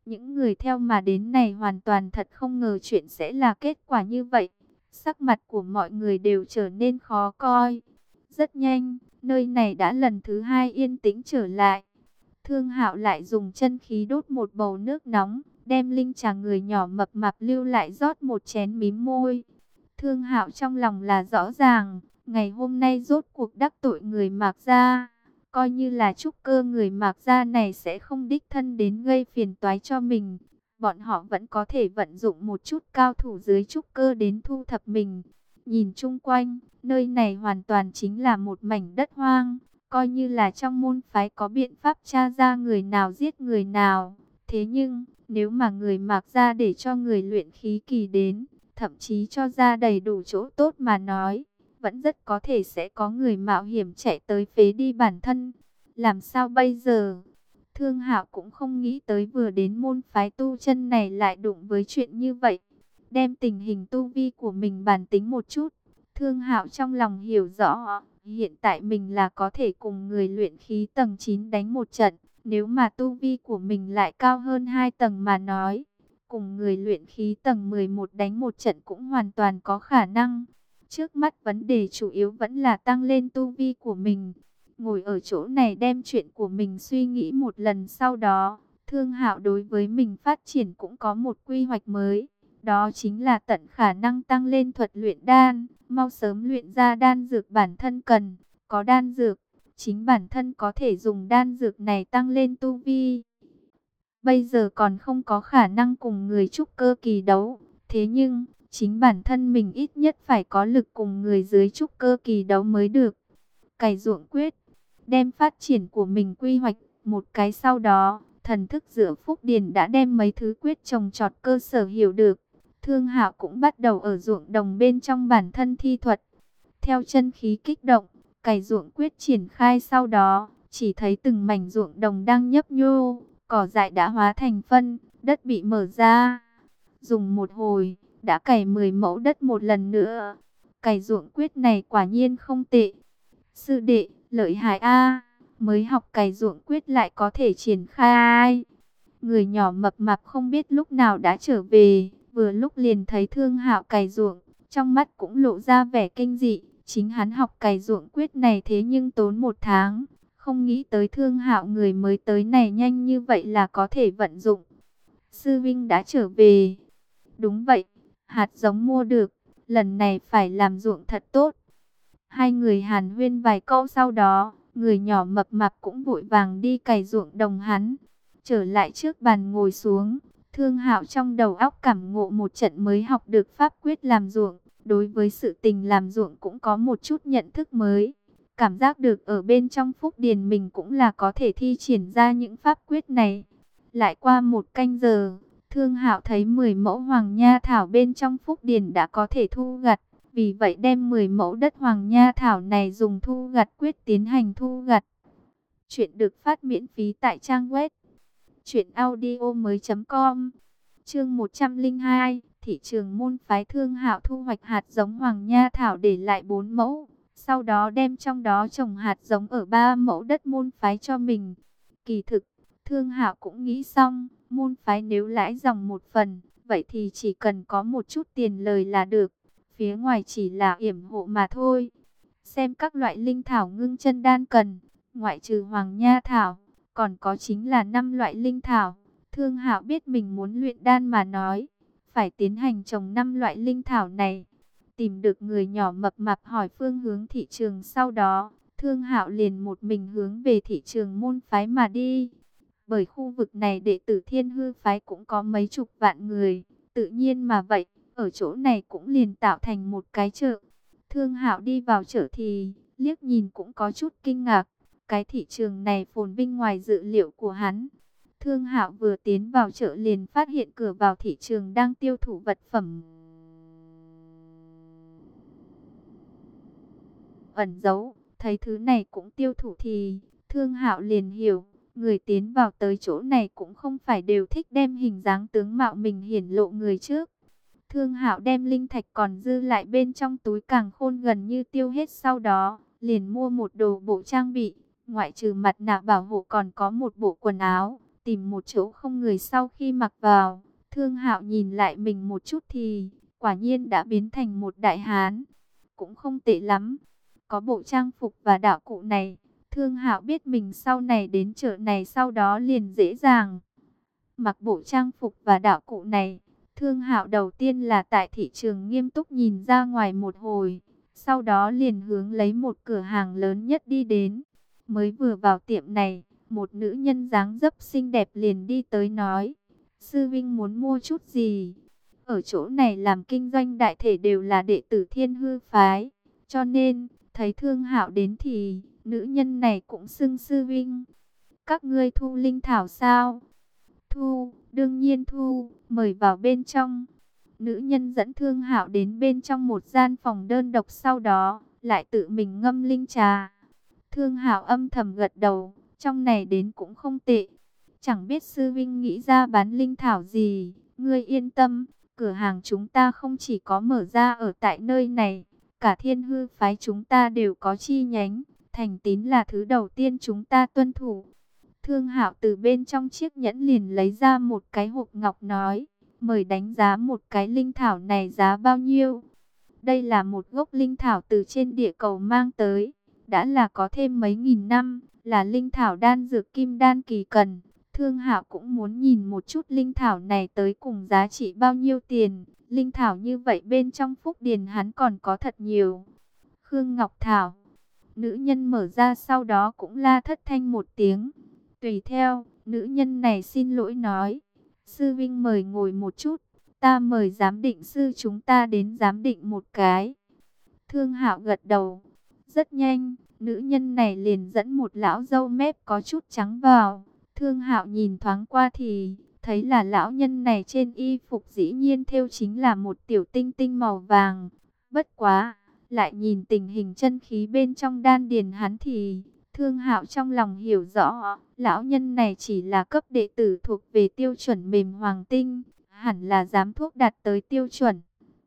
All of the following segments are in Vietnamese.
Những người theo mà đến này hoàn toàn thật không ngờ chuyện sẽ là kết quả như vậy. Sắc mặt của mọi người đều trở nên khó coi. Rất nhanh, nơi này đã lần thứ hai yên tĩnh trở lại. Thương Hạo lại dùng chân khí đốt một bầu nước nóng, đem linh trà người nhỏ mập mạp lưu lại rót một chén mím môi. Thương Hạo trong lòng là rõ ràng, ngày hôm nay rốt cuộc đắc tội người Mạc gia, coi như là trúc cơ người Mạc gia này sẽ không đích thân đến gây phiền toái cho mình. Bọn họ vẫn có thể vận dụng một chút cao thủ dưới trúc cơ đến thu thập mình. Nhìn chung quanh, nơi này hoàn toàn chính là một mảnh đất hoang. Coi như là trong môn phái có biện pháp tra ra người nào giết người nào. Thế nhưng, nếu mà người Mạc gia để cho người luyện khí kỳ đến, thậm chí cho ra đầy đủ chỗ tốt mà nói, vẫn rất có thể sẽ có người mạo hiểm chạy tới phế đi bản thân. Làm sao bây giờ? Thương Hạo cũng không nghĩ tới vừa đến môn phái tu chân này lại đụng với chuyện như vậy. Đem tình hình tu vi của mình bàn tính một chút. Thương Hạo trong lòng hiểu rõ, hiện tại mình là có thể cùng người luyện khí tầng 9 đánh một trận. Nếu mà tu vi của mình lại cao hơn 2 tầng mà nói, cùng người luyện khí tầng 11 đánh một trận cũng hoàn toàn có khả năng. Trước mắt vấn đề chủ yếu vẫn là tăng lên tu vi của mình. Ngồi ở chỗ này đem chuyện của mình suy nghĩ một lần, sau đó, Thương Hạo đối với mình phát triển cũng có một quy hoạch mới. Đó chính là tận khả năng tăng lên thuật luyện đan, mau sớm luyện ra đan dược bản thân cần. Có đan dược, chính bản thân có thể dùng đan dược này tăng lên tu vi. Bây giờ còn không có khả năng cùng người trúc cơ kỳ đấu. Thế nhưng, chính bản thân mình ít nhất phải có lực cùng người dưới trúc cơ kỳ đấu mới được. Cày ruộng quyết, đem phát triển của mình quy hoạch một cái, sau đó, thần thức giữa Phúc Điền đã đem mấy thứ quyết trồng trọt cơ sở hiểu được. Thương Hạo cũng bắt đầu ở ruộng đồng bên trong bản thân thi thuật. Theo chân khí kích động, cày ruộng quyết triển khai, sau đó, chỉ thấy từng mảnh ruộng đồng đang nhấp nhô, cỏ dại đã hóa thành phân, đất bị mở ra. Dùng một hồi, đã cày 10 mẫu đất một lần nữa. Cày ruộng quyết này quả nhiên không tệ. Sư đệ, lợi hại a, mới học cày ruộng quyết lại có thể triển khai. Người nhỏ mập mạp không biết lúc nào đã trở về, vừa lúc liền thấy Thương Hạo cày ruộng, trong mắt cũng lộ ra vẻ kinh dị. Chính hắn học cày ruộng quyết này thế nhưng tốn 1 tháng, không nghĩ tới Thương Hạo người mới tới này nhanh như vậy là có thể vận dụng. Sư vinh đã trở về. Đúng vậy, hạt giống mua được, lần này phải làm ruộng thật tốt. Hai người hàn huyên vài câu, sau đó, người nhỏ mập mạp cũng vội vàng đi cày ruộng đồng hắn. Trở lại trước bàn ngồi xuống, Thương Hạo trong đầu óc cảm ngộ một trận mới học được pháp quyết làm ruộng. Đối với sự tình làm ruộng cũng có một chút nhận thức mới. Cảm giác được ở bên trong Phúc Điền mình cũng là có thể thi triển ra những pháp quyết này. Lại qua 1 canh giờ, Thương Hạo thấy 10 mẫu hoàng nha thảo bên trong Phúc Điền đã có thể thu gặt. Vì vậy đem 10 mẫu đất hoàng nha thảo này dùng thu gặt quyết tiến hành thu gặt. Chuyện được phát miễn phí tại trang web truyệnaudiomoi.com. Chương 102, thị trường môn phái. Thương Hạo thu hoạch hạt giống hoàng nha thảo để lại 4 mẫu, sau đó đem trong đó trồng hạt giống ở 3 mẫu đất môn phái cho mình. Kỳ thực, Thương Hạo cũng nghĩ xong, môn phái nếu lãi dòng một phần, vậy thì chỉ cần có một chút tiền lời là được. Phía ngoài chỉ là yểm hộ mà thôi. Xem các loại linh thảo ngưng chân đan cần, ngoại trừ hoàng nha thảo, còn có chính là 5 loại linh thảo. Thương Hạo biết mình muốn luyện đan mà nói, phải tiến hành trồng 5 loại linh thảo này. Tìm được người nhỏ mập mạp hỏi phương hướng thị trường, sau đó, Thương Hạo liền một mình hướng về thị trường môn phái mà đi. Bởi khu vực này đệ tử Thiên Hư phái cũng có mấy chục vạn người, tự nhiên mà vậy, ở chỗ này cũng liền tạo thành một cái chợ. Thương Hạo đi vào chợ thì liếc nhìn cũng có chút kinh ngạc. Cái thị trường này phồn vinh ngoài dự liệu của hắn. Thương Hạo vừa tiến vào chợ liền phát hiện cửa vào thị trường đang tiêu thụ vật phẩm ẩn giấu. Thấy thứ này cũng tiêu thụ thì Thương Hạo liền hiểu, người tiến vào tới chỗ này cũng không phải đều thích đem hình dáng tướng mạo mình hiển lộ người trước. Thương Hạo đem linh thạch còn dư lại bên trong túi càn khôn gần như tiêu hết, sau đó liền mua một đồ bộ trang bị, ngoại trừ mặt nạ bảo hộ còn có một bộ quần áo. tìm một chỗ không người. Sau khi mặc vào, Thương Hạo nhìn lại mình một chút thì quả nhiên đã biến thành một đại hán. Cũng không tệ lắm. Có bộ trang phục và đạo cụ này, Thương Hạo biết mình sau này đến chợ này sau đó liền dễ dàng. Mặc bộ trang phục và đạo cụ này, Thương Hạo đầu tiên là tại thị trường nghiêm túc nhìn ra ngoài một hồi, sau đó liền hướng lấy một cửa hàng lớn nhất đi đến. Mới vừa vào tiệm này, một nữ nhân dáng dấp xinh đẹp liền đi tới nói: "Sư vinh muốn mua chút gì?" Ở chỗ này làm kinh doanh đại thể đều là đệ tử Thiên Hư phái, cho nên thấy Thương Hạo đến thì nữ nhân này cũng xưng sư vinh. "Các ngươi thu linh thảo sao?" "Thu, đương nhiên thu, mời vào bên trong." Nữ nhân dẫn Thương Hạo đến bên trong một gian phòng đơn độc, sau đó lại tự mình ngâm linh trà. Thương Hạo âm thầm gật đầu, trong này đến cũng không tệ. Chẳng biết sư vinh nghĩ ra bán linh thảo gì, ngươi yên tâm, cửa hàng chúng ta không chỉ có mở ra ở tại nơi này, cả Thiên Hư phái chúng ta đều có chi nhánh, thành tín là thứ đầu tiên chúng ta tuân thủ. Thương Hạo từ bên trong chiếc nhẫn liền lấy ra một cái hộp ngọc nói: "Mời đánh giá một cái linh thảo này giá bao nhiêu?" Đây là một gốc linh thảo từ trên địa cầu mang tới, đã là có thêm mấy nghìn năm, là linh thảo đan dược kim đan kỳ cần. Thương Hạo cũng muốn nhìn một chút linh thảo này tới cùng giá trị bao nhiêu tiền. Linh thảo như vậy bên trong phúc điền hắn còn có thật nhiều. Khương Ngọc Thảo. Nữ nhân mở ra sau đó cũng la thất thanh một tiếng. Tùy theo, nữ nhân này xin lỗi nói: "Sư vinh mời ngồi một chút, ta mời giám định sư chúng ta đến giám định một cái." Thương Hạo gật đầu. Rất nhanh, nữ nhân này liền dẫn một lão râu mép có chút trắng vào. Thương Hạo nhìn thoáng qua thì thấy là lão nhân này trên y phục dĩ nhiên thêu chính là một tiểu tinh tinh màu vàng. Bất quá, lại nhìn tình hình chân khí bên trong đan điền hắn thì Thương Hạo trong lòng hiểu rõ, lão nhân này chỉ là cấp đệ tử thuộc về tiêu chuẩn mềm hoàng tinh, hẳn là giám thuốc đạt tới tiêu chuẩn.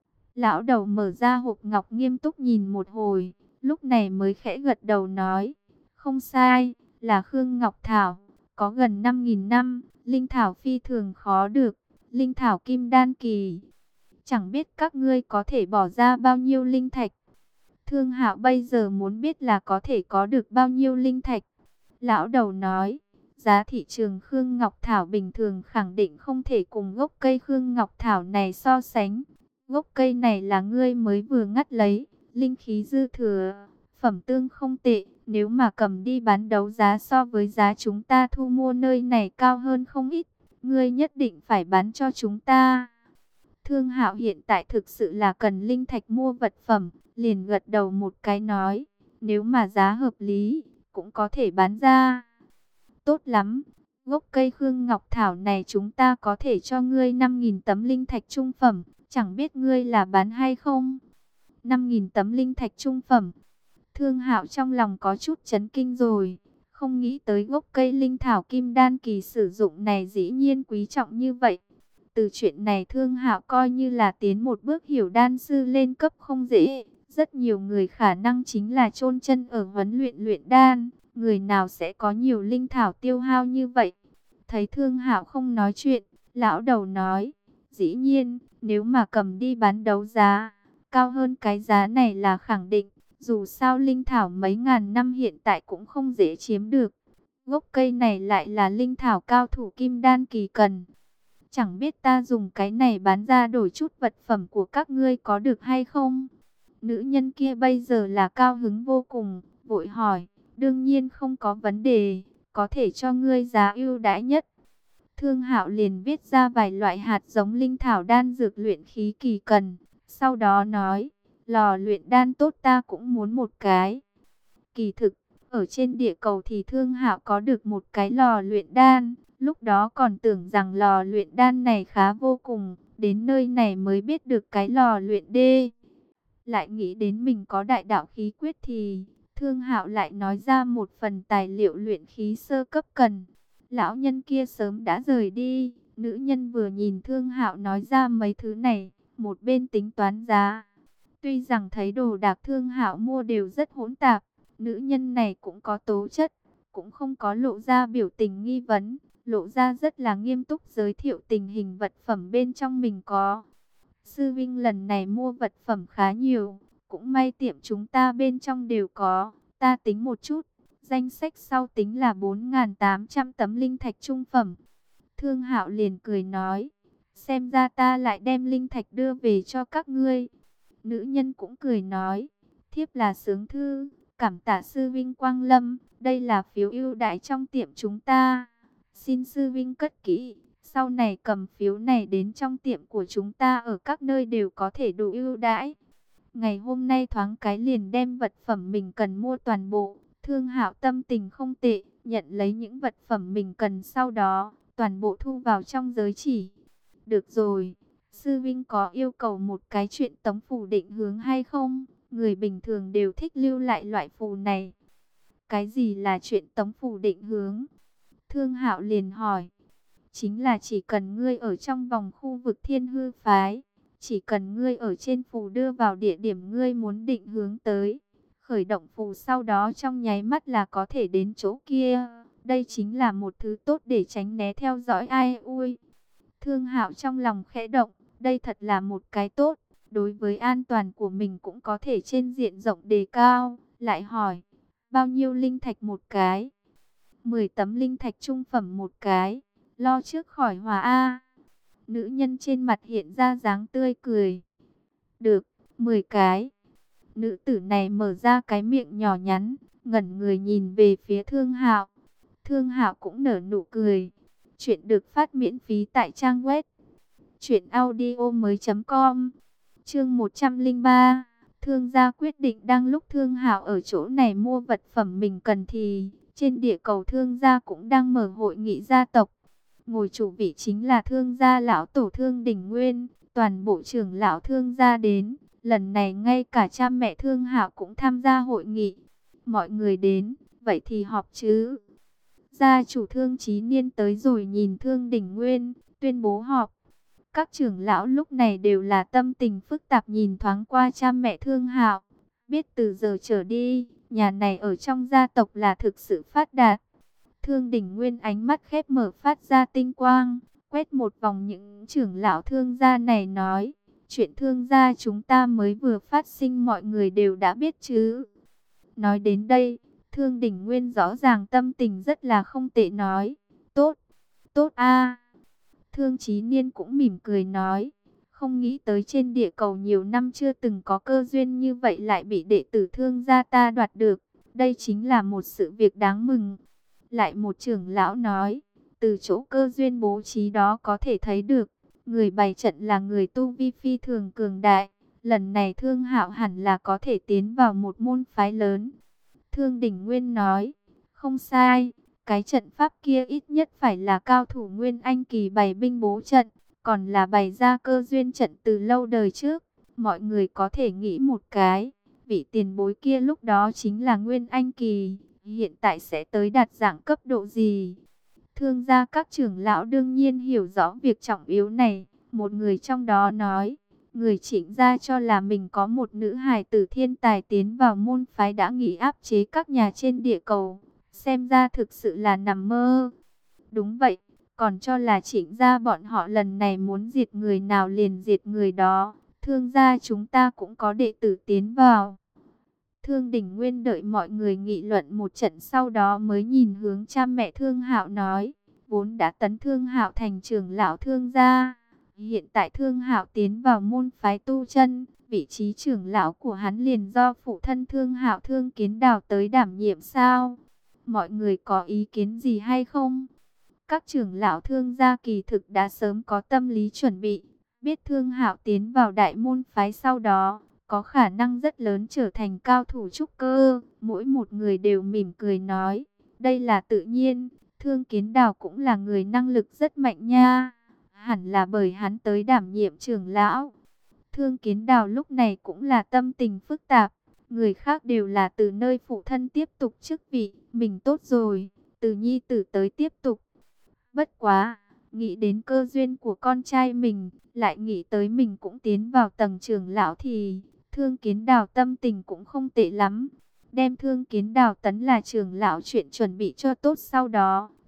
Lão đầu mở ra hộp ngọc nghiêm túc nhìn một hồi, lúc này mới khẽ gật đầu nói: "Không sai, là Khương Ngọc Thảo, có gần 5.000 năm, linh thảo phi thường khó được, linh thảo kim đan kỳ. Chẳng biết các ngươi có thể bỏ ra bao nhiêu linh thạch?" Thương Hạo bây giờ muốn biết là có thể có được bao nhiêu linh thạch. Lão đầu nói: "Giá thị trường Khương Ngọc Thảo bình thường khẳng định không thể cùng gốc cây Khương Ngọc Thảo này so sánh. Gốc cây này là ngươi mới vừa ngắt lấy, linh khí dư thừa, phẩm tương không tệ. Nếu mà cầm đi bán đấu giá so với giá chúng ta thu mua nơi này cao hơn không ít. Ngươi nhất định phải bán cho chúng ta." Thương Hạo hiện tại thực sự là cần linh thạch mua vật phẩm, liền gật đầu một cái nói: "Nếu mà giá hợp lý, cũng có thể bán ra." "Tốt lắm, gốc cây Khương Ngọc Thảo này chúng ta có thể cho ngươi 5.000 tấm linh thạch trung phẩm, chẳng biết ngươi là bán hay không?" 5.000 tấm linh thạch trung phẩm. Thương Hạo trong lòng có chút chấn kinh rồi, không nghĩ tới gốc cây linh thảo kim đan kỳ sử dụng này dĩ nhiên quý trọng như vậy. Từ chuyện này Thương Hạo coi như là tiến một bước hiểu đan sư lên cấp không dễ. Rất nhiều người khả năng chính là chôn chân ở huấn luyện luyện đan, người nào sẽ có nhiều linh thảo tiêu hao như vậy. Thấy Thương Hạo không nói chuyện, lão đầu nói: "Dĩ nhiên, nếu mà cầm đi bán đấu giá, cao hơn cái giá này là khẳng định. Dù sao linh thảo mấy ngàn năm hiện tại cũng không dễ chiếm được. Gốc cây này lại là linh thảo cao thủ kim đan kỳ cần. Chẳng biết ta dùng cái này bán ra đổi chút vật phẩm của các ngươi có được hay không?" Nữ nhân kia bây giờ là cao hứng vô cùng, vội hỏi: "Đương nhiên không có vấn đề, có thể cho ngươi giá ưu đãi nhất." Thương Hạo liền viết ra vài loại hạt giống linh thảo đan dược luyện khí kỳ cần, sau đó nói: "Lò luyện đan tốt ta cũng muốn một cái." Kỳ thực, ở trên địa cầu thì Thương Hạo có được một cái lò luyện đan, lúc đó còn tưởng rằng lò luyện đan này khá vô cùng, đến nơi này mới biết được cái lò luyện đê. Lại nghĩ đến mình có đại đạo khí quyết thì Thương Hạo lại nói ra một phần tài liệu luyện khí sơ cấp cần. Lão nhân kia sớm đã rời đi, nữ nhân vừa nhìn Thương Hạo nói ra mấy thứ này, một bên tính toán giá. Tuy rằng thấy đồ đạc Thương Hạo mua đều rất hỗn tạp, nữ nhân này cũng có tố chất, cũng không có lộ ra biểu tình nghi vấn, lộ ra rất là nghiêm túc giới thiệu tình hình vật phẩm bên trong mình có. Sư Vinh lần này mua vật phẩm khá nhiều, cũng may tiệm chúng ta bên trong đều có, ta tính một chút, danh sách sau tính là 4.800 tấm linh thạch trung phẩm. Thương Hạo liền cười nói, xem ra ta lại đem linh thạch đưa về cho các ngươi. Nữ nhân cũng cười nói, thiếp là sướng thư, cảm tạ sư Vinh quang lâm, đây là phiếu ưu đãi trong tiệm chúng ta. Xin sư Vinh cất kỹ, sau này cầm phiếu này đến trong tiệm của chúng ta ở các nơi đều có thể đủ ưu đãi. Ngày hôm nay thoáng cái liền đem vật phẩm mình cần mua toàn bộ. Thương Hạo tâm tình không tệ, nhận lấy những vật phẩm mình cần, sau đó toàn bộ thu vào trong giới chỉ. Được rồi, sư Vinh có yêu cầu một cái chuyện tống phù định hướng hay không? Người bình thường đều thích lưu lại loại phù này. Cái gì là chuyện tống phù định hướng? Thương Hạo liền hỏi. Chính là chỉ cần ngươi ở trong vòng khu vực Thiên Hư phái, chỉ cần ngươi ở trên phù đưa vào địa điểm ngươi muốn định hướng tới, khởi động phù sau đó trong nháy mắt là có thể đến chỗ kia. Đây chính là một thứ tốt để tránh né theo dõi ai ui. Thương Hạo trong lòng khẽ động, đây thật là một cái tốt, đối với an toàn của mình cũng có thể trên diện rộng đề cao. Lại hỏi, bao nhiêu linh thạch một cái? 10 tấm linh thạch trung phẩm một cái, lo trước khỏi hòa a. Nữ nhân trên mặt hiện ra dáng tươi cười. Được, 10 cái. Nữ tử này mở ra cái miệng nhỏ nhắn, ngẩn người nhìn về phía Thương Hạo. Thương Hạo cũng nở nụ cười. Chuyện được phát miễn phí tại trang web truyệnaudiomoi.com. Chương 103. Thương gia quyết định. Đang lúc Thương Hạo ở chỗ này mua vật phẩm mình cần thì trên địa cầu Thương gia cũng đang mở hội nghị gia tộc. Ngồi chủ vị chính là Thương gia lão tổ Thương Đình Nguyên, toàn bộ trưởng lão Thương gia đến. Lần này ngay cả cha mẹ Thương Hạo cũng tham gia hội nghị. Mọi người đến, vậy thì họp chứ. Gia chủ Thương Chí Niên tới rồi nhìn Thương Đình Nguyên, tuyên bố họp. Các trưởng lão lúc này đều là tâm tình phức tạp nhìn thoáng qua cha mẹ Thương Hạo. Biết từ giờ trở đi, nhà này ở trong gia tộc là thực sự phát đạt. Thương Đình Nguyên ánh mắt khép mở phát ra tinh quang, quét một vòng những trưởng lão Thương gia này nói, chuyện Thương gia chúng ta mới vừa phát sinh mọi người đều đã biết chứ. Nói đến đây, Thương Đình Nguyên rõ ràng tâm tình rất là không tệ nói, tốt, tốt a. Thương Chí Niên cũng mỉm cười nói, không nghĩ tới trên địa cầu nhiều năm chưa từng có cơ duyên như vậy lại bị đệ tử Thương gia ta đoạt được, đây chính là một sự việc đáng mừng. Lại một trưởng lão nói, từ chỗ cơ duyên bố trí đó có thể thấy được, người bày trận là người tu vi phi thường cường đại. Lần này Thương Hạo hẳn là có thể tiến vào một môn phái lớn. Thương Đình Nguyên nói, không sai, cái trận pháp kia ít nhất phải là cao thủ Nguyên Anh kỳ bày binh bố trận, còn là bày ra cơ duyên trận từ lâu đời trước. Mọi người có thể nghĩ một cái, vị tiền bối kia lúc đó chính là Nguyên Anh kỳ, hiện tại sẽ tới đạt dạng cấp độ gì? Thương gia các trưởng lão đương nhiên hiểu rõ việc trọng yếu này. Một người trong đó nói, người Trịnh gia cho là mình có một nữ hài tử thiên tài tiến vào môn phái đã nghĩ áp chế các nhà trên địa cầu. Xem ra thực sự là nằm mơ. Đúng vậy, còn cho là Trịnh gia bọn họ lần này muốn diệt người nào liền diệt người đó. Thương gia chúng ta cũng có đệ tử tiến vào. Thương Đình Nguyên đợi mọi người nghị luận một trận sau đó mới nhìn hướng cha mẹ Thương Hạo nói, vốn đã tấn Thương Hạo thành trưởng lão Thương gia, hiện tại Thương Hạo tiến vào môn phái tu chân, vị trí trưởng lão của hắn liền do phụ thân Thương Hạo Thương Kiến Đào tới đảm nhiệm sao? Mọi người có ý kiến gì hay không? Các trưởng lão Thương gia kỳ thực đã sớm có tâm lý chuẩn bị, biết Thương Hạo tiến vào đại môn phái sau đó có khả năng rất lớn trở thành cao thủ trúc cơ. Mỗi một người đều mỉm cười nói, đây là tự nhiên, Thương Kiến Đào cũng là người năng lực rất mạnh nha. Hẳn là bởi hắn tới đảm nhiệm trưởng lão. Thương Kiến Đào lúc này cũng là tâm tình phức tạp. Người khác đều là từ nơi phụ thân tiếp tục chức vị, mình tốt rồi, từ nhi tử tới tiếp tục. Bất quá, nghĩ đến cơ duyên của con trai mình, lại nghĩ tới mình cũng tiến vào tầng trưởng lão thì Thương Kiến Đào tâm tình cũng không tệ lắm. Đem Thương Kiến Đào tấn là trưởng lão chuyện chuẩn bị cho tốt, sau đó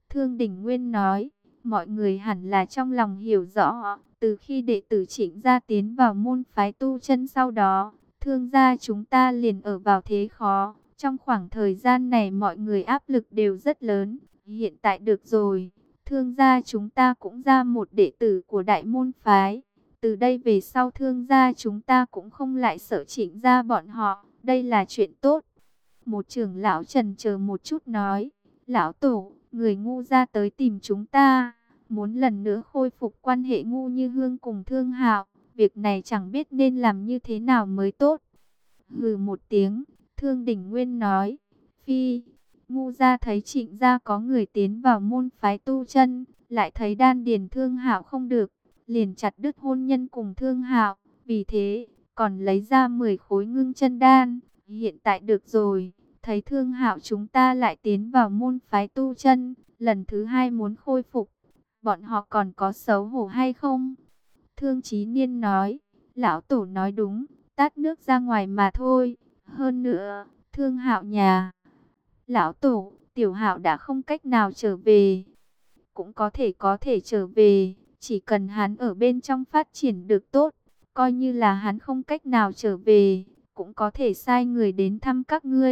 Thương Đình Nguyên nói, mọi người hẳn là trong lòng hiểu rõ, từ khi đệ tử Trịnh gia tiến vào môn phái tu chân sau đó, Thương gia chúng ta liền ở vào thế khó. Trong khoảng thời gian này mọi người áp lực đều rất lớn. Hiện tại được rồi, Thương gia chúng ta cũng ra một đệ tử của đại môn phái. Từ đây về sau Thương gia chúng ta cũng không lại sợ Trịnh gia bọn họ. Đây là chuyện tốt. Một trưởng lão chần chờ một chút nói, lão tổ, người ngu gia tới tìm chúng ta, muốn lần nữa khôi phục quan hệ Ngu Như Hương cùng Thương Hạo. Việc này chẳng biết nên làm như thế nào mới tốt. Hừ một tiếng, Thương Đình Nguyên nói, phi, Ngu gia thấy Trịnh gia có người tiến vào môn phái tu chân, lại thấy đan điền Thương Hạo không được, liền chặt đứt hôn nhân cùng Thương Hạo, vì thế còn lấy ra 10 khối ngưng chân đan. Hiện tại được rồi, thấy Thương Hạo chúng ta lại tiến vào môn phái tu chân, lần thứ hai muốn khôi phục, bọn họ còn có xấu hổ hay không? Thương Chí Niên nói, lão tổ nói đúng, tát nước ra ngoài mà thôi. Hơn nữa, Thương Hạo nhà lão tổ, Tiểu Hạo đã không cách nào trở về. Cũng có thể trở về, chỉ cần hắn ở bên trong phát triển được tốt, coi như là hắn không cách nào trở về, cũng có thể sai người đến thăm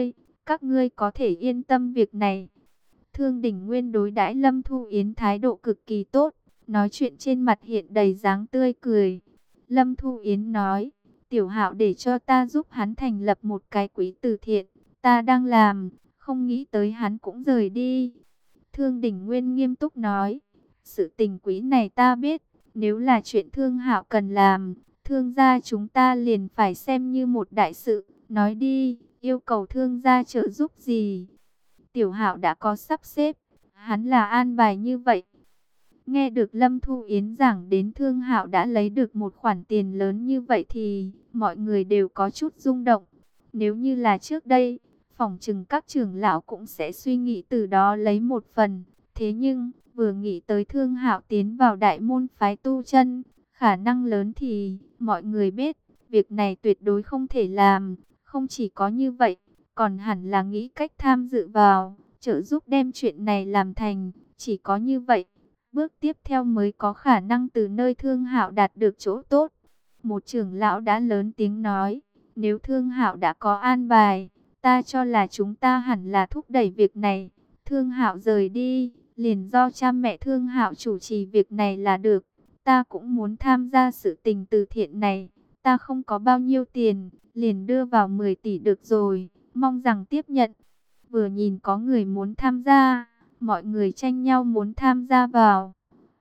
các ngươi có thể yên tâm việc này. Thương Đình Nguyên đối đãi Lâm Thu Yến thái độ cực kỳ tốt, nói chuyện trên mặt hiện đầy dáng tươi cười. Lâm Thu Yến nói, Tiểu Hạo để cho ta giúp hắn thành lập một cái quỹ từ thiện, ta đang làm, không nghĩ tới hắn cũng rời đi. Thương Đình Nguyên nghiêm túc nói, sự tình quỹ này ta biết, nếu là chuyện Thương Hạo cần làm, Thương gia chúng ta liền phải xem như một đại sự. Nói đi, yêu cầu Thương gia trợ giúp gì? Tiểu Hạo đã có sắp xếp, hắn là an bài như vậy. Nghe được Lâm Thu Yến giảng đến Thương Hạo đã lấy được một khoản tiền lớn như vậy thì mọi người đều có chút rung động. Nếu như là trước đây, phỏng chừng các trưởng lão cũng sẽ suy nghĩ từ đó lấy một phần. Thế nhưng, vừa nghĩ tới Thương Hạo tiến vào đại môn phái tu chân, khả năng lớn thì mọi người biết, việc này tuyệt đối không thể làm. Không chỉ có như vậy, còn hẳn là nghĩ cách tham dự vào, trợ giúp đem chuyện này làm thành. Chỉ có như vậy, bước tiếp theo mới có khả năng từ nơi Thương Hạo đạt được chỗ tốt. Một trưởng lão đã lớn tiếng nói, nếu Thương Hạo đã có an bài, ta cho là chúng ta hẳn là thúc đẩy việc này. Thương Hạo rời đi, liền do cha mẹ Thương Hạo chủ trì việc này là được. Ta cũng muốn tham gia sự tình từ thiện này. Ta không có bao nhiêu tiền, liền đưa vào 10 tỷ được rồi, mong rằng tiếp nhận. Vừa nhìn có người muốn tham gia, mọi người tranh nhau muốn tham gia vào.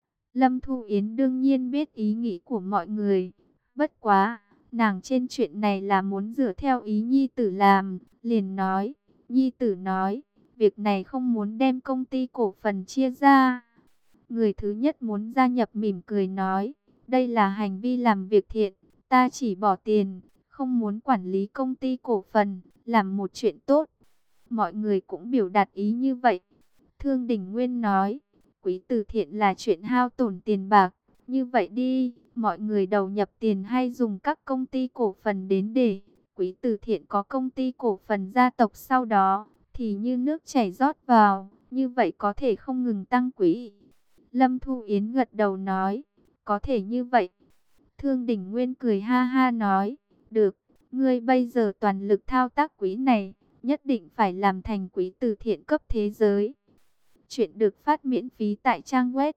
Lâm Thu Yến đương nhiên biết ý nghĩ của mọi người. Bất quá, nàng trên chuyện này là muốn dựa theo ý nhi tử làm, liền nói. Nhi tử nói, việc này không muốn đem công ty cổ phần chia ra. Người thứ nhất muốn gia nhập mỉm cười nói, đây là hành vi làm việc thiện, ta chỉ bỏ tiền, không muốn quản lý công ty cổ phần, làm một chuyện tốt. Mọi người cũng biểu đạt ý như vậy. Thương Đình Nguyên nói, quỹ từ thiện là chuyện hao tổn tiền bạc. Như vậy đi, mọi người đầu nhập tiền hay dùng các công ty cổ phần đến để quỹ từ thiện có công ty cổ phần gia tộc sau đó, thì như nước chảy rót vào, như vậy có thể không ngừng tăng quỹ. Lâm Thu Yến gật đầu nói, có thể như vậy. Thương Đình Nguyên cười ha ha nói, được, ngươi bây giờ toàn lực thao tác quỹ này, nhất định phải làm thành quỹ từ thiện cấp thế giới. Chuyện được phát miễn phí tại trang web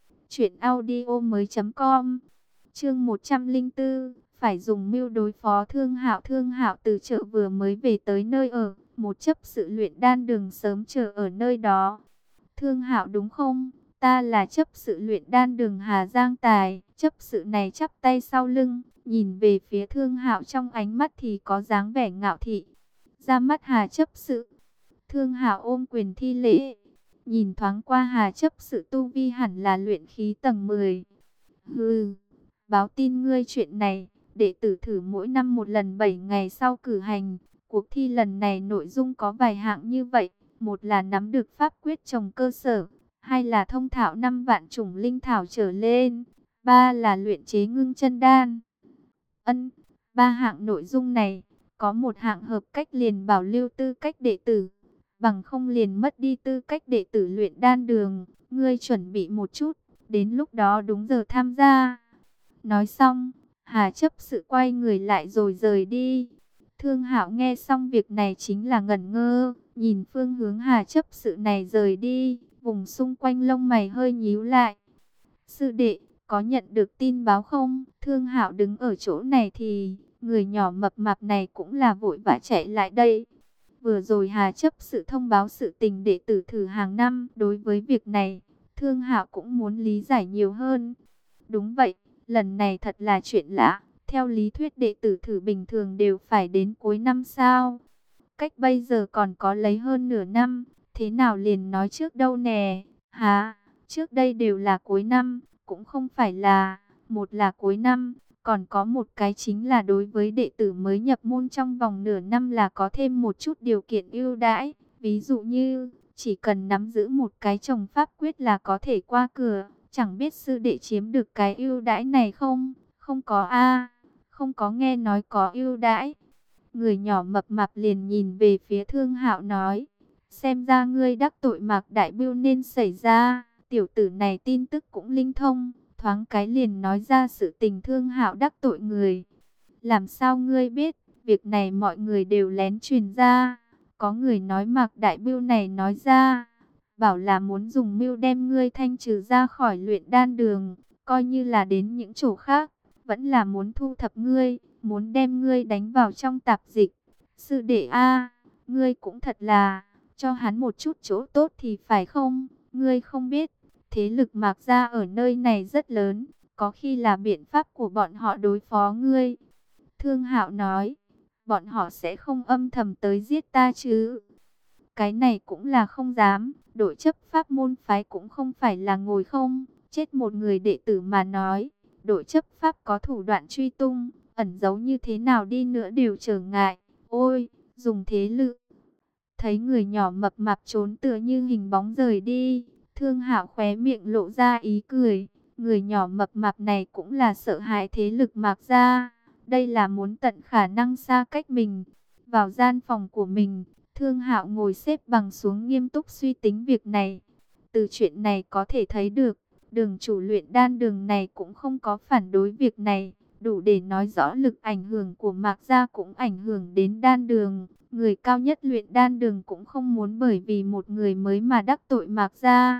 truyệnaudiomoi.com. Chương 104, phải dùng mưu đối phó Thương Hạo. Thương Hạo từ chợ vừa mới về tới nơi ở, một chấp sự luyện đan đường sớm chờ ở nơi đó. Thương Hạo đúng không? Ta là chấp sự luyện đan đường Hà Giang Tài. Chấp sự này chắp tay sau lưng, nhìn về phía Thương Hạo, trong ánh mắt thì có dáng vẻ ngạo thị. Ra mắt Hà chấp sự. Thương Hạo ôm quyền thi lễ. Nhìn thoáng qua Hà chấp sự tu vi hẳn là luyện khí tầng 10. Hừ, báo tin ngươi chuyện này, đệ tử thử mỗi năm một lần 7 ngày sau cử hành. Cuộc thi lần này nội dung có vài hạng như vậy. Một là nắm được pháp quyết trồng cơ sở. Hai là thông thạo 5 vạn chủng linh thảo trở lên. Ba là luyện chế ngưng chân đan. Ba hạng nội dung này, có một hạng hợp cách liền bảo lưu tư cách đệ tử. bằng không liền mất đi tư cách đệ tử luyện đan đường. Ngươi chuẩn bị một chút, đến lúc đó đúng giờ tham gia. Nói xong, Hà chấp sự quay người lại rồi rời đi. Thương Hạo nghe xong việc này chính là ngẩn ngơ, nhìn phương hướng Hà chấp sự này rời đi, vùng xung quanh lông mày hơi nhíu lại. Sư đệ, có nhận được tin báo không? Thương Hạo đứng ở chỗ này thì người nhỏ mập mạp này cũng là vội vã chạy lại đây. Vừa rồi Hà chấp sự thông báo sự tình đệ tử thử hàng năm, đối với việc này, Thương Hạo cũng muốn lý giải nhiều hơn. Đúng vậy, lần này thật là chuyện lạ. Theo lý thuyết đệ tử thử bình thường đều phải đến cuối năm sao? Cách bây giờ còn có lấy hơn nửa năm, thế nào liền nói trước đâu nè? Hả? Trước đây đều là cuối năm, cũng không phải là, một là cuối năm, còn có một cái chính là đối với đệ tử mới nhập môn trong vòng nửa năm là có thêm một chút điều kiện ưu đãi. Ví dụ như, chỉ cần nắm giữ một cái chồng pháp quyết là có thể qua cửa. Chẳng biết sư đệ chiếm được cái ưu đãi này không? Không có a, không có nghe nói có ưu đãi. Người nhỏ mập mạp liền nhìn về phía Thương Hạo nói, xem ra ngươi đắc tội Mạc Đại Bưu nên xảy ra. Tiểu tử này tin tức cũng linh thông, thoáng cái liền nói ra sự tình Thương Hạo đắc tội người. Làm sao ngươi biết? Việc này mọi người đều lén truyền ra. Có người nói Mạc Đại Bưu này nói ra, bảo là muốn dùng mưu đem ngươi thanh trừ ra khỏi luyện đan đường, coi như là đến những chỗ khác, vẫn là muốn thu thập ngươi, muốn đem ngươi đánh vào trong tạp dịch. Sư đệ a, ngươi cũng thật là, cho hắn một chút chỗ tốt thì phải không? Ngươi không biết, thế lực Mạc gia ở nơi này rất lớn, có khi là biện pháp của bọn họ đối phó ngươi. Thương Hạo nói, bọn họ sẽ không âm thầm tới giết ta chứ? Cái này cũng là không dám, đội chấp pháp môn phái cũng không phải là ngồi không, chết một người đệ tử mà nói. Đội chấp pháp có thủ đoạn truy tung, ẩn giấu như thế nào đi nữa đều trở ngại. Ôi, dùng thế lực. Thấy người nhỏ mập mạp trốn tựa như hình bóng rời đi, Thương Hạo khóe miệng lộ ra ý cười. Người nhỏ mập mạp này cũng là sợ hãi thế lực Mạc gia. Đây là muốn tận khả năng xa cách mình. Vào gian phòng của mình, Thương Hạo ngồi xếp bằng xuống nghiêm túc suy tính việc này. Từ chuyện này có thể thấy được, đường chủ luyện đan đường này cũng không có phản đối việc này. Đủ để nói rõ lực ảnh hưởng của Mạc gia cũng ảnh hưởng đến đan đường. Người cao nhất luyện đan đường cũng không muốn bởi vì một người mới mà đắc tội Mạc gia.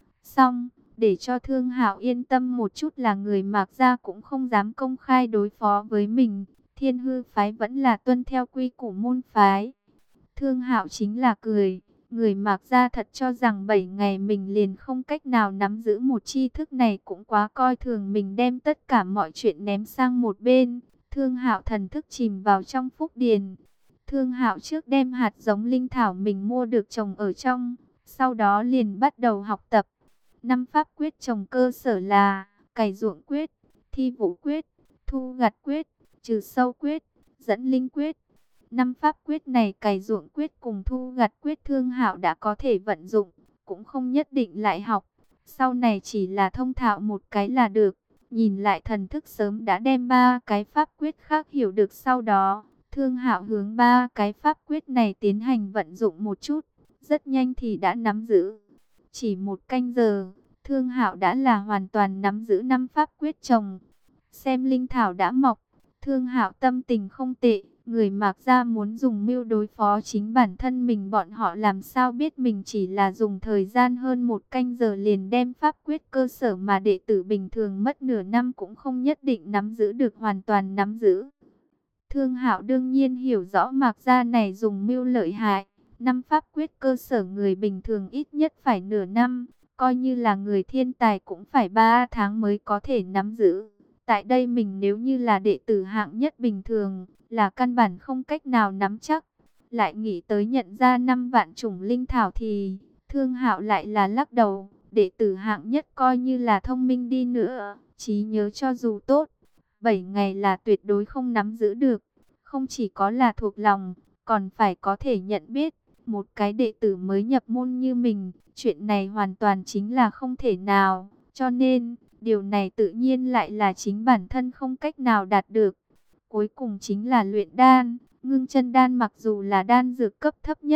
Xong, để cho Thương Hạo yên tâm một chút là người Mạc gia cũng không dám công khai đối phó với mình. Thiên Hư phái vẫn là tuân theo quy củ môn phái. Thương Hạo chính là cười, người Mạc gia thật cho rằng 7 ngày mình liền không cách nào nắm giữ một tri thức này cũng quá coi thường mình, đem tất cả mọi chuyện ném sang một bên. Thương Hạo thần thức chìm vào trong phúc điền. Thương Hạo trước đem hạt giống linh thảo mình mua được trồng ở trong, sau đó liền bắt đầu học tập. 5 pháp quyết trồng cơ sở là cày ruộng quyết, thi vũ quyết, thu gặt quyết, trừ sâu quyết, dẫn linh quyết. 5 pháp quyết này cày ruộng quyết cùng thu gặt quyết Thương Hạo đã có thể vận dụng, cũng không nhất định lại học. Sau này chỉ là thông thạo một cái là được. Nhìn lại thần thức sớm đã đem 3 cái pháp quyết khác hiểu được, sau đó Thương Hạo hướng 3 cái pháp quyết này tiến hành vận dụng một chút, rất nhanh thì đã nắm giữ. Chỉ 1 canh giờ, Thương Hạo đã là hoàn toàn nắm giữ 5 pháp quyết trồng. Xem linh thảo đã mọc, Thương Hạo tâm tình không tệ. Người Mạc gia muốn dùng mưu đối phó chính bản thân mình, bọn họ làm sao biết mình chỉ là dùng thời gian hơn 1 canh giờ liền đem pháp quyết cơ sở mà đệ tử bình thường mất nửa năm cũng không nhất định nắm giữ được hoàn toàn nắm giữ. Thương Hạo đương nhiên hiểu rõ Mạc gia này dùng mưu lợi hại. 5 pháp quyết cơ sở người bình thường ít nhất phải nửa năm, coi như là người thiên tài cũng phải 3 tháng mới có thể nắm giữ. Tại đây mình nếu như là đệ tử hạng nhất bình thường, là căn bản không cách nào nắm chắc. Lại nghĩ tới nhận ra 5 vạn chủng linh thảo thì Thương Hạo lại là lắc đầu. Đệ tử hạng nhất coi như là thông minh đi nữa, trí nhớ cho dù tốt, 7 ngày là tuyệt đối không nắm giữ được. Không chỉ có là thuộc lòng, còn phải có thể nhận biết. Một cái đệ tử mới nhập môn như mình, chuyện này hoàn toàn chính là không thể nào. Cho nên, điều này tự nhiên lại là chính bản thân không cách nào đạt được. Cuối cùng chính là luyện đan. Ngưng chân đan mặc dù là đan dược cấp thấp nhất,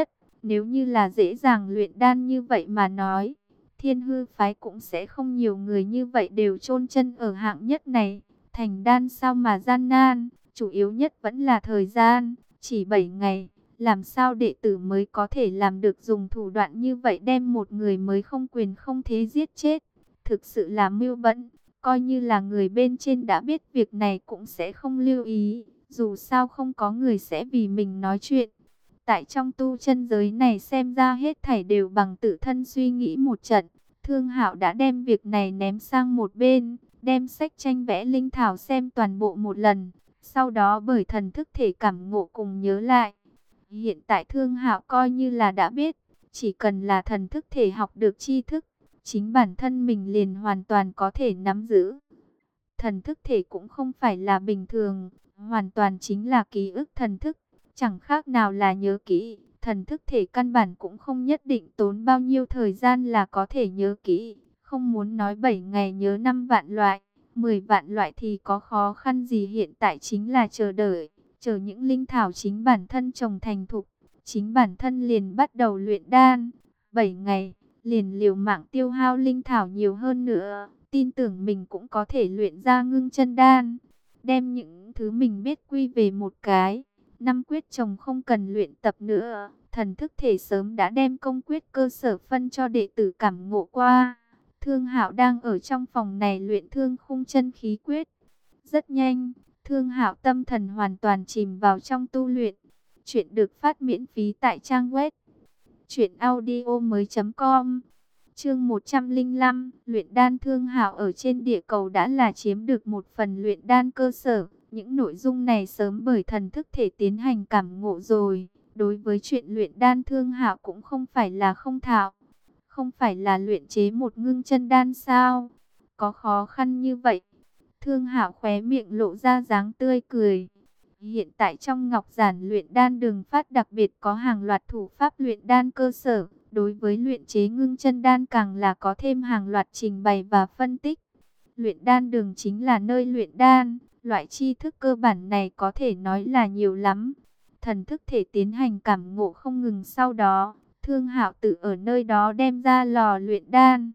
Nếu như là dễ dàng luyện đan như vậy mà nói, Thiên Hư phái cũng sẽ không nhiều người như vậy đều chôn chân ở hạng nhất này. Thành đan sao mà gian nan, chủ yếu nhất vẫn là thời gian, chỉ 7 ngày. Làm sao đệ tử mới có thể làm được dùng thủ đoạn như vậy đem một người mới không quyền không thế giết chết. Thực sự là mưu bẩn, coi như là người bên trên đã biết việc này cũng sẽ không lưu ý. Dù sao không có người sẽ vì mình nói chuyện. Tại trong tu chân giới này xem ra hết thảy đều bằng tự thân suy nghĩ một trận. Thương Hạo đã đem việc này ném sang một bên, đem sách tranh vẽ linh thảo xem toàn bộ một lần. Sau đó bởi thần thức thể cảm ngộ cùng nhớ lại. Hiện tại Thương Hạo coi như là đã biết, chỉ cần là thần thức thể học được tri thức, chính bản thân mình liền hoàn toàn có thể nắm giữ. Thần thức thể cũng không phải là bình thường, hoàn toàn chính là ký ức thần thức, chẳng khác nào là nhớ kỹ. Thần thức thể căn bản cũng không nhất định tốn bao nhiêu thời gian là có thể nhớ kỹ, không muốn nói 7 ngày nhớ 5 vạn loại, 10 vạn loại thì có khó khăn gì. Hiện tại chính là chờ đợi, chờ những linh thảo chính bản thân trồng thành thục, chính bản thân liền bắt đầu luyện đan. 7 ngày, liền liều mạng tiêu hao linh thảo nhiều hơn nữa, tin tưởng mình cũng có thể luyện ra ngưng chân đan. Đem những thứ mình biết quy về một cái, năm quyết trồng không cần luyện tập nữa. Thần thức thể sớm đã đem công quyết cơ sở phân cho đệ tử cảm ngộ qua. Thương Hạo đang ở trong phòng này luyện Thương Khung Chân Khí Quyết. Rất nhanh, Thương Hạo tâm thần hoàn toàn chìm vào trong tu luyện. Chuyện được phát miễn phí tại trang web truyệnaudiomoi.com. Chương 105, luyện đan. Thương Hạo ở trên địa cầu đã là chiếm được một phần luyện đan cơ sở. Những nội dung này sớm bởi thần thức thể tiến hành cảm ngộ rồi. Đối với chuyện luyện đan Thương Hạo cũng không phải là không thạo. Không phải là luyện chế một ngưng chân đan sao? Có khó khăn như vậy? Thương Hạo khóe miệng lộ ra dáng tươi cười. Hiện tại trong Ngọc Giản luyện đan đường phát đặc biệt có hàng loạt thủ pháp luyện đan cơ sở. Đối với luyện chế ngưng chân đan càng là có thêm hàng loạt trình bày và phân tích. Luyện đan đường chính là nơi luyện đan. Loại tri thức cơ bản này có thể nói là nhiều lắm. Thần thức thể tiến hành cảm ngộ không ngừng, sau đó Thương Hạo tự ở nơi đó đem ra lò luyện đan.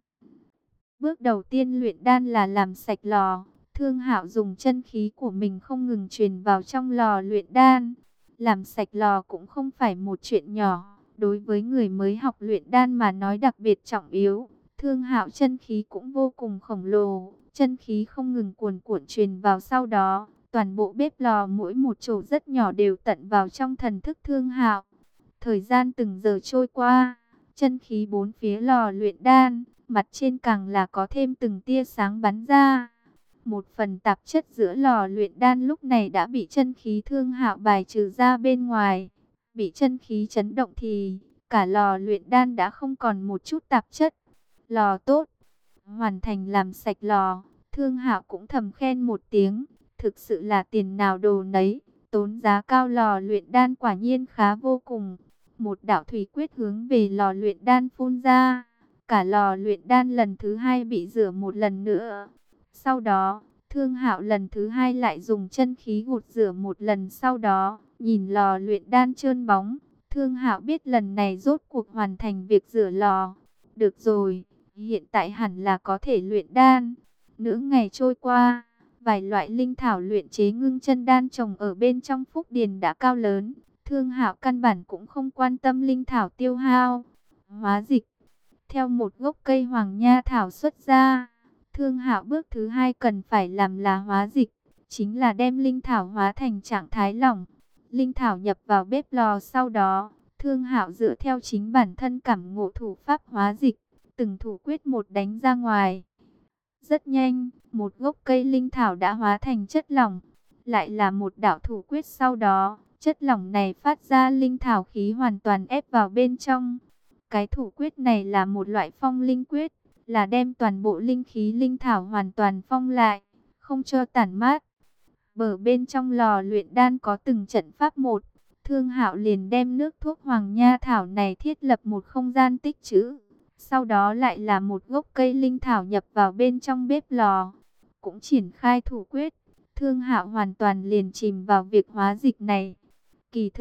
Bước đầu tiên luyện đan là làm sạch lò. Thương Hạo dùng chân khí của mình không ngừng truyền vào trong lò luyện đan. Làm sạch lò cũng không phải một chuyện nhỏ, đối với người mới học luyện đan mà nói đặc biệt trọng yếu. Thương Hạo chân khí cũng vô cùng khổng lồ, chân khí không ngừng cuồn cuộn truyền vào, sau đó toàn bộ bếp lò mỗi một chỗ rất nhỏ đều tận vào trong thần thức Thương Hạo. Thời gian từng giờ trôi qua, chân khí bốn phía lò luyện đan, mặt trên càng là có thêm từng tia sáng bắn ra. Một phần tạp chất giữa lò luyện đan lúc này đã bị chân khí Thương Hạo bài trừ ra bên ngoài. Bị chân khí chấn động thì cả lò luyện đan đã không còn một chút tạp chất. Lò tốt. Hoàn thành làm sạch lò, Thương Hạo cũng thầm khen một tiếng. Thực sự là tiền nào đồ nấy, tốn giá cao. Lò luyện đan quả nhiên khá vô cùng. Một đạo thủy quyết hướng về lò luyện đan phun ra. Cả lò luyện đan lần thứ hai bị rửa một lần nữa. Sau đó, Thương Hạo lần thứ hai lại dùng chân khí gột rửa một lần. Sau đó, nhìn lò luyện đan trơn bóng, Thương Hạo biết lần này rốt cuộc hoàn thành việc rửa lò. Được rồi, hiện tại hẳn là có thể luyện đan. Nửa ngày trôi qua, vài loại linh thảo luyện chế ngưng chân đan trồng ở bên trong phúc điền đã cao lớn. Thương Hạo căn bản cũng không quan tâm linh thảo tiêu hao. Hóa dịch, theo một gốc cây hoàng nha thảo xuất ra. Thương Hạo bước thứ hai cần phải làm là hóa dịch, chính là đem linh thảo hóa thành trạng thái lỏng. Linh thảo nhập vào bếp lò, sau đó Thương Hạo dựa theo chính bản thân cảm ngộ thủ pháp hóa dịch, từng thủ quyết một đánh ra ngoài. Rất nhanh, một gốc cây linh thảo đã hóa thành chất lỏng. Lại là một đạo thủ quyết, sau đó chất lỏng này phát ra linh thảo khí hoàn toàn ép vào bên trong. Cái thủ quyết này là một loại phong linh quyết, là đem toàn bộ linh khí linh thảo hoàn toàn phong lại, không cho tản mát. Bờ bên trong lò luyện đan có từng trận pháp một, Thương Hạo liền đem nước thuốc hoàng nha thảo này thiết lập một không gian tích trữ. Sau đó lại là một gốc cây linh thảo nhập vào bên trong bếp lò, cũng triển khai thủ quyết. Thương Hạo hoàn toàn liền chìm vào việc hóa dịch này. Kỳ thực,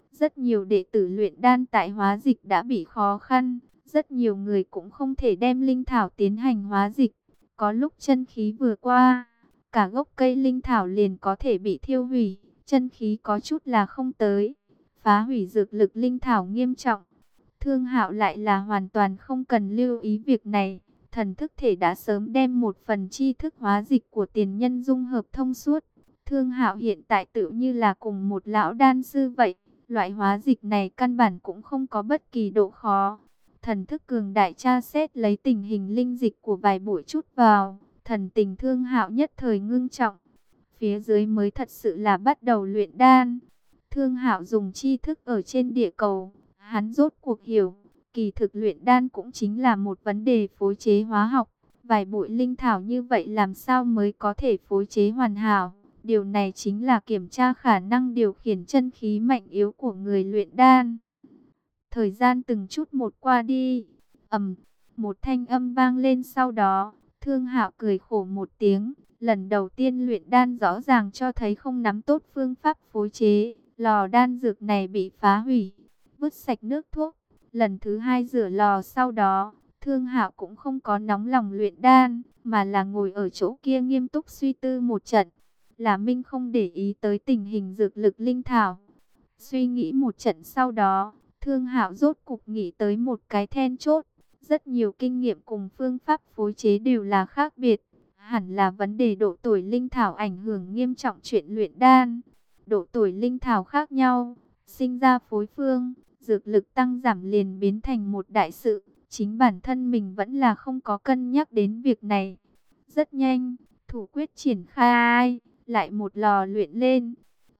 Rất nhiều đệ tử luyện đan tại hóa dịch đã bị khó khăn, rất nhiều người cũng không thể đem linh thảo tiến hành hóa dịch. Có lúc chân khí vừa qua, cả gốc cây linh thảo liền có thể bị thiêu hủy, chân khí có chút là không tới, phá hủy dược lực linh thảo nghiêm trọng. Thương Hạo lại là hoàn toàn không cần lưu ý việc này, thần thức thể đã sớm đem một phần tri thức hóa dịch của tiền nhân dung hợp thông suốt. Thương Hạo hiện tại tự như là cùng một lão đan sư vậy, loại hóa dịch này căn bản cũng không có bất kỳ độ khó. Thần thức cường đại tra xét lấy tình hình linh dịch của vài bụi chút vào, thần tình Thương Hạo nhất thời ngưng trọng. Phía dưới mới thật sự là bắt đầu luyện đan. Thương Hạo dùng tri thức ở trên địa cầu, hắn rốt cuộc hiểu, kỳ thực luyện đan cũng chính là một vấn đề phối chế hóa học. Vài bụi linh thảo như vậy làm sao mới có thể phối chế hoàn hảo? Điều này chính là kiểm tra khả năng điều khiển chân khí mạnh yếu của người luyện đan. Thời gian từng chút một qua đi, một thanh âm vang lên sau đó, Thương Hạo cười khổ một tiếng, lần đầu tiên luyện đan rõ ràng cho thấy không nắm tốt phương pháp phối chế, lò đan dược này bị phá hủy, vứt sạch nước thuốc. Lần thứ hai rửa lò sau đó, Thương Hạo cũng không có nóng lòng luyện đan, mà là ngồi ở chỗ kia nghiêm túc suy tư một trận. Là Minh không để ý tới tình hình dược lực linh thảo. Suy nghĩ một trận sau đó, Thương Hạo rốt cục nghĩ tới một cái then chốt. Rất nhiều kinh nghiệm cùng phương pháp phối chế đều là khác biệt. Hẳn là vấn đề độ tuổi linh thảo ảnh hưởng nghiêm trọng chuyện luyện đan. Độ tuổi linh thảo khác nhau, sinh ra phối phương, dược lực tăng giảm liền biến thành một đại sự. Chính bản thân mình vẫn là không có cân nhắc đến việc này. Rất nhanh, thủ quyết triển khai, lại một lò luyện lên.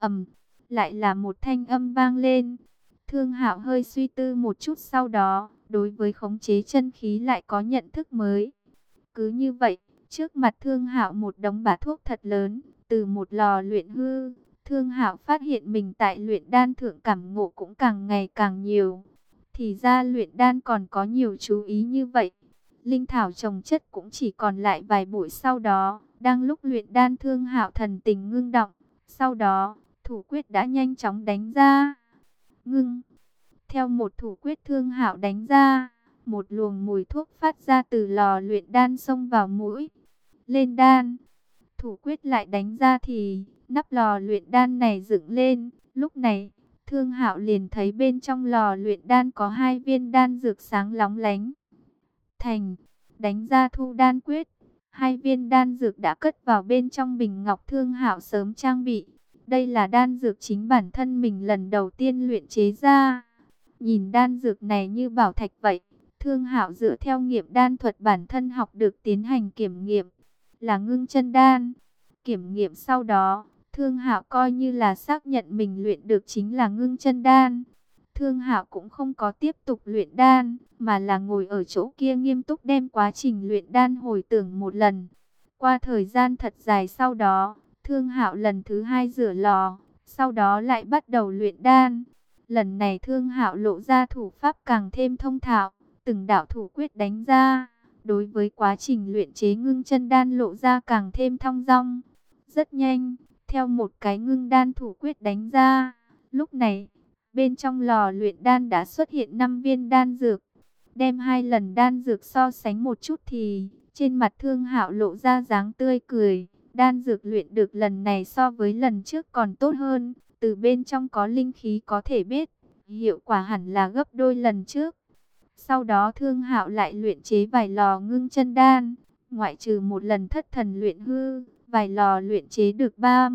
Lại là một thanh âm vang lên. Thương Hạo hơi suy tư một chút sau đó, đối với khống chế chân khí lại có nhận thức mới. Cứ như vậy, trước mặt Thương Hạo một đống bả thuốc thật lớn, từ một lò luyện hư, Thương Hạo phát hiện mình tại luyện đan thượng cảm ngộ cũng càng ngày càng nhiều. Thì ra luyện đan còn có nhiều chú ý như vậy. Linh thảo trồng chất cũng chỉ còn lại vài bụi sau đó, đang lúc luyện đan Thương Hạo thần tình ngưng động, sau đó, thủ quyết đã nhanh chóng đánh ra. Ngưng. Theo một thủ quyết Thương Hạo đánh ra, một luồng mùi thuốc phát ra từ lò luyện đan xông vào mũi. Lên đan. Thủ quyết lại đánh ra thì nắp lò luyện đan này dựng lên. Lúc này, Thương Hạo liền thấy bên trong lò luyện đan có 2 viên đan dược sáng lóng lánh. Thành, đánh ra thu đan quyết. 2 viên đan dược đã cất vào bên trong bình ngọc Thương Hạo sớm trang bị. Đây là đan dược chính bản thân mình lần đầu tiên luyện chế ra. Nhìn đan dược này như bảo thạch vậy, Thương Hạo dựa theo nghiệm đan thuật bản thân học được tiến hành kiểm nghiệm, là ngưng chân đan. Kiểm nghiệm sau đó, Thương Hạo coi như là xác nhận mình luyện được chính là ngưng chân đan. Thương Hạo cũng không có tiếp tục luyện đan, mà là ngồi ở chỗ kia nghiêm túc đem quá trình luyện đan hồi tưởng một lần. Qua thời gian thật dài sau đó, Thương Hạo lần thứ 2 rửa lò, sau đó lại bắt đầu luyện đan. Lần này Thương Hạo lộ ra thủ pháp càng thêm thông thạo, từng đạo thủ quyết đánh ra, đối với quá trình luyện chế ngưng chân đan lộ ra càng thêm thong dong. Rất nhanh, theo một cái ngưng đan thủ quyết đánh ra, lúc này, bên trong lò luyện đan đã xuất hiện 5 viên đan dược. Đem 2 lần đan dược so sánh một chút thì, trên mặt Thương Hạo lộ ra dáng tươi cười. Đan dược luyện được lần này so với lần trước còn tốt hơn. Từ bên trong có linh khí có thể biết, hiệu quả hẳn là gấp đôi lần trước. Sau đó Thương Hạo lại luyện chế vài lò ngưng chân đan, ngoại trừ một lần thất thần luyện hư, vài lò luyện chế được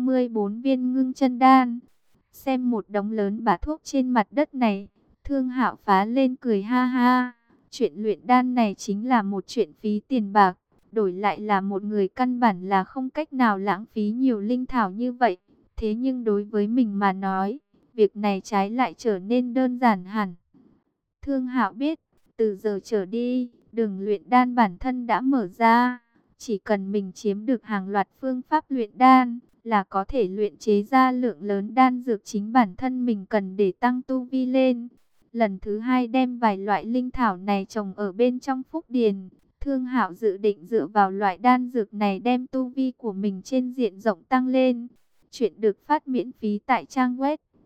34 viên ngưng chân đan. Xem một đống lớn bả thuốc trên mặt đất này, Thương Hạo phá lên cười ha ha. Chuyện luyện đan này chính là một chuyện phí tiền bạc, đổi lại là một người căn bản là không cách nào lãng phí nhiều linh thảo như vậy. Thế nhưng đối với mình mà nói, việc này trái lại trở nên đơn giản hẳn. Thương Hạo biết, từ giờ trở đi, đường luyện đan bản thân đã mở ra. Chỉ cần mình chiếm được hàng loạt phương pháp luyện đan, là có thể luyện chế ra lượng lớn đan dược chính bản thân mình cần để tăng tu vi lên. Lần thứ 2 đem vài loại linh thảo này trồng ở bên trong phúc điền. Thương Hạo dự định dựa vào loại đan dược này đem tu vi của mình trên diện rộng tăng lên. Chuyện được phát miễn phí tại trang web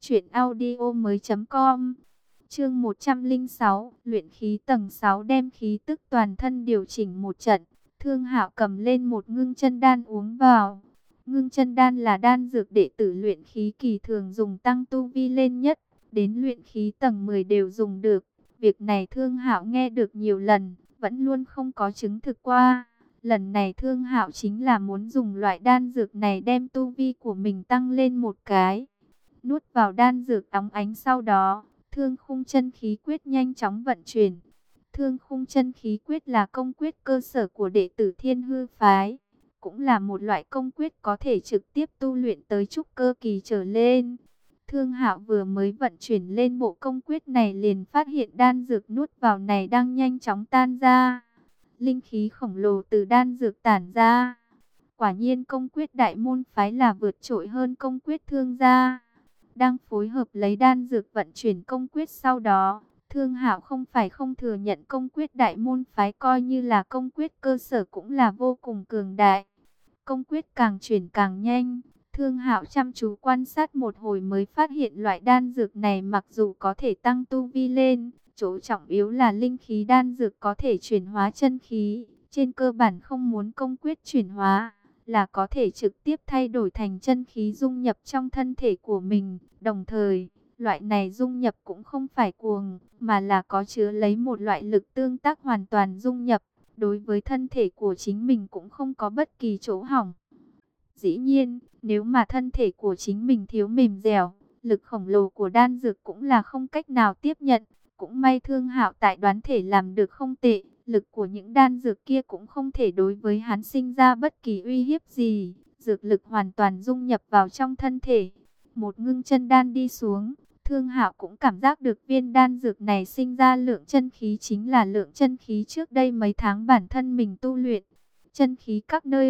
Chuyện audio mới.com. Chương 106, luyện khí tầng 6 đem khí tức toàn thân điều chỉnh một trận. Thương Hạo cầm lên một ngưng chân đan uống vào. Ngưng chân đan là đan dược đệ tử luyện khí kỳ thường dùng tăng tu vi lên nhất, đến luyện khí tầng 10 đều dùng được. Việc này Thương Hạo nghe được nhiều lần, vẫn luôn không có chứng thực qua. Lần này Thương Hạo chính là muốn dùng loại đan dược này đem tu vi của mình tăng lên một cái. Nuốt vào đan dược óng ánh sau đó, Thương Khung Chân Khí Quyết nhanh chóng vận chuyển. Thương Khung Chân Khí Quyết là công quyết cơ sở của đệ tử Thiên Hư phái, cũng là một loại công quyết có thể trực tiếp tu luyện tới trúc cơ kỳ trở lên. Thương Hạo vừa mới vận chuyển lên bộ công quyết này liền phát hiện đan dược nuốt vào này đang nhanh chóng tan ra. Linh khí khổng lồ từ đan dược tản ra. Quả nhiên công quyết đại môn phái là vượt trội hơn công quyết thương gia. Đang phối hợp lấy đan dược vận chuyển công quyết sau đó, Thương Hạo không phải không thừa nhận công quyết đại môn phái coi như là công quyết cơ sở cũng là vô cùng cường đại. Công quyết càng chuyển càng nhanh, Thương Hạo chăm chú quan sát một hồi mới phát hiện loại đan dược này mặc dù có thể tăng tu vi lên, chỗ trọng yếu là linh khí đan dược có thể chuyển hóa chân khí, trên cơ bản không muốn công quyết chuyển hóa, là có thể trực tiếp thay đổi thành chân khí dung nhập trong thân thể của mình. Đồng thời, loại này dung nhập cũng không phải cuồng, mà là có chứa lấy một loại lực tương tác hoàn toàn dung nhập. Đối với thân thể của chính mình cũng không có bất kỳ chỗ hỏng. Dĩ nhiên, nếu mà thân thể của chính mình thiếu mềm dẻo, lực khổng lồ của đan dược cũng là không cách nào tiếp nhận. Cũng may Thương Hạo tại đoán thể làm được không tệ, lực của những đan dược kia cũng không thể đối với hắn sinh ra bất kỳ uy hiếp gì. Dược lực hoàn toàn dung nhập vào trong thân thể. Một ngưng chân đan đi xuống, Thương Hạo cũng cảm giác được viên đan dược này sinh ra lượng chân khí chính là lượng chân khí trước đây mấy tháng bản thân mình tu luyện. Chân khí các nơi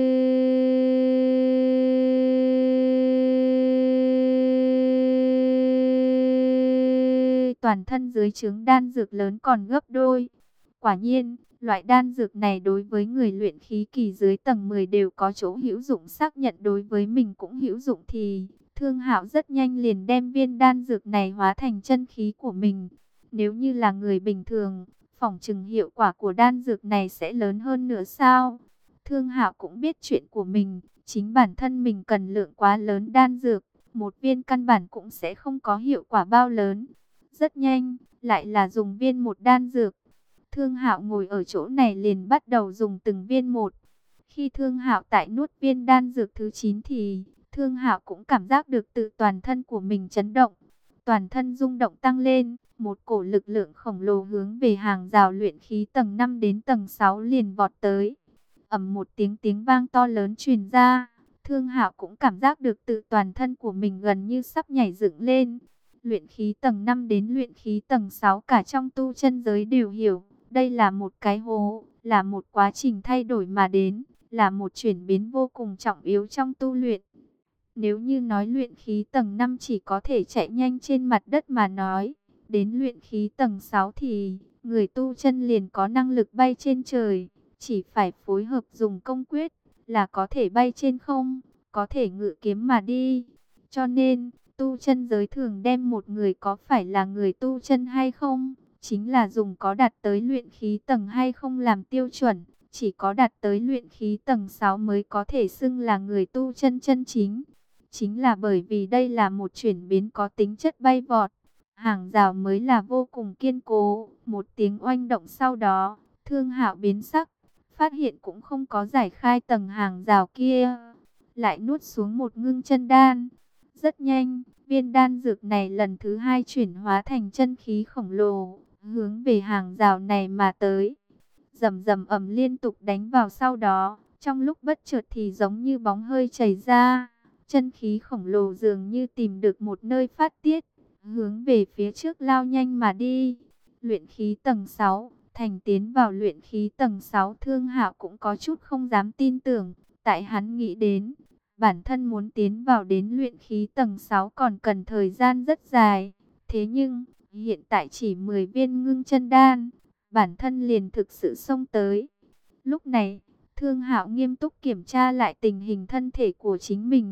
toàn thân dưới trướng đan dược lớn còn gấp đôi. Quả nhiên, loại đan dược này đối với người luyện khí kỳ dưới tầng 10 đều có chỗ hữu dụng, xác nhận đối với mình cũng hữu dụng thì Thương Hạo rất nhanh liền đem viên đan dược này hóa thành chân khí của mình. Nếu như là người bình thường, phỏng chừng hiệu quả của đan dược này sẽ lớn hơn nữa sao? Thương Hạo cũng biết chuyện của mình, chính bản thân mình cần lượng quá lớn đan dược, một viên căn bản cũng sẽ không có hiệu quả bao lớn. Rất nhanh, lại là dùng viên một đan dược. Thương Hạo ngồi ở chỗ này liền bắt đầu dùng từng viên một. Khi Thương Hạo tại nuốt viên đan dược thứ 9 thì Thương Hạo cũng cảm giác được tự toàn thân của mình chấn động. Toàn thân rung động tăng lên, một cổ lực lượng khổng lồ hướng về hàng rào luyện khí tầng 5 đến tầng 6 liền vọt tới. Ầm một tiếng vang to lớn truyền ra, Thương Hạo cũng cảm giác được tự toàn thân của mình gần như sắp nhảy dựng lên. Luyện khí tầng 5 đến luyện khí tầng 6 cả trong tu chân giới đều hiểu, đây là một cái hố, là một quá trình thay đổi mà đến, là một chuyển biến vô cùng trọng yếu trong tu luyện. Nếu như nói luyện khí tầng 5 chỉ có thể chạy nhanh trên mặt đất mà nói, đến luyện khí tầng 6 thì người tu chân liền có năng lực bay trên trời, chỉ phải phối hợp dùng công quyết là có thể bay trên không, có thể ngự kiếm mà đi. Cho nên, tu chân giới thường đem một người có phải là người tu chân hay không, chính là dùng có đạt tới luyện khí tầng hay không làm tiêu chuẩn. Chỉ có đạt tới luyện khí tầng 6 mới có thể xưng là người tu chân chân chính. Chính là bởi vì đây là một chuyển biến có tính chất bay vọt, hàng rào mới là vô cùng kiên cố. Một tiếng oanh động sau đó, Thương Hạo biến sắc, phát hiện cũng không có giải khai tầng hàng rào kia, lại nuốt xuống một ngưng chân đan. Rất nhanh, viên đan dược này lần thứ 2 chuyển hóa thành chân khí khổng lồ, hướng về hàng rào này mà tới. Rầm rầm ầm liên tục đánh vào sau đó, trong lúc bất chợt thì giống như bóng hơi chảy ra. Chân khí khổng lồ dường như tìm được một nơi phát tiết, hướng về phía trước lao nhanh mà đi. Luyện khí tầng 6, thành tiến vào luyện khí tầng 6, Thương Hạo cũng có chút không dám tin tưởng, tại hắn nghĩ đến, bản thân muốn tiến vào đến luyện khí tầng 6 còn cần thời gian rất dài. Thế nhưng, hiện tại chỉ 10 viên ngưng chân đan, bản thân liền thực sự xông tới. Lúc này, Thương Hạo nghiêm túc kiểm tra lại tình hình thân thể của chính mình.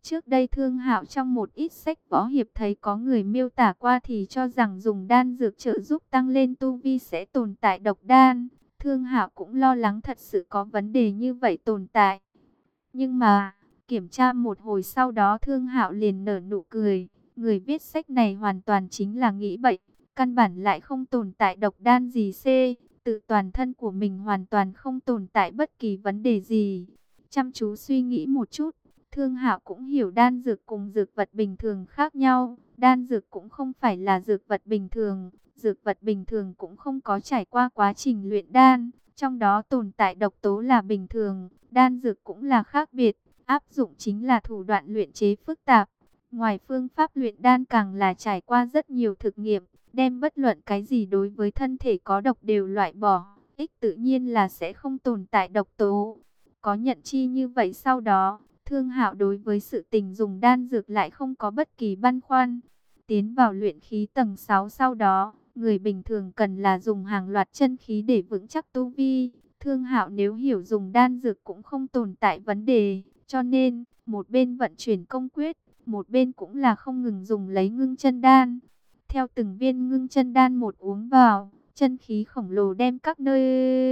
Trước đây Thương Hạo trong một ít sách võ hiệp thấy có người miêu tả qua thì cho rằng dùng đan dược trợ giúp tăng lên tu vi sẽ tồn tại độc đan. Thương Hạo cũng lo lắng thật sự có vấn đề như vậy tồn tại. Nhưng mà, kiểm tra một hồi sau đó Thương Hạo liền nở nụ cười. Người viết sách này hoàn toàn chính là nghĩ bậy, căn bản lại không tồn tại độc đan gì tự toàn thân của mình hoàn toàn không tồn tại bất kỳ vấn đề gì. Chăm chú suy nghĩ một chút, Thương Hạo cũng hiểu đan dược cùng dược vật bình thường khác nhau. Đan dược cũng không phải là dược vật bình thường, dược vật bình thường cũng không có trải qua quá trình luyện đan, trong đó tồn tại độc tố là bình thường, đan dược cũng là khác biệt, áp dụng chính là thủ đoạn luyện chế phức tạp. Ngoài phương pháp luyện đan càng là trải qua rất nhiều thực nghiệm, đem bất luận cái gì đối với thân thể có độc đều loại bỏ, ích tự nhiên là sẽ không tồn tại độc tố. Có nhận chi như vậy sau đó, Thương Hạo đối với sự tình dùng đan dược lại không có bất kỳ băn khoăn. Tiến vào luyện khí tầng 6 sau đó, người bình thường cần là dùng hàng loạt chân khí để vững chắc tu vi. Thương Hạo nếu hiểu dùng đan dược cũng không tồn tại vấn đề, cho nên một bên vận chuyển công quyết, một bên cũng là không ngừng dùng lấy ngưng chân đan. Theo từng viên ngưng chân đan một uống vào, chân khí khổng lồ đem các nơi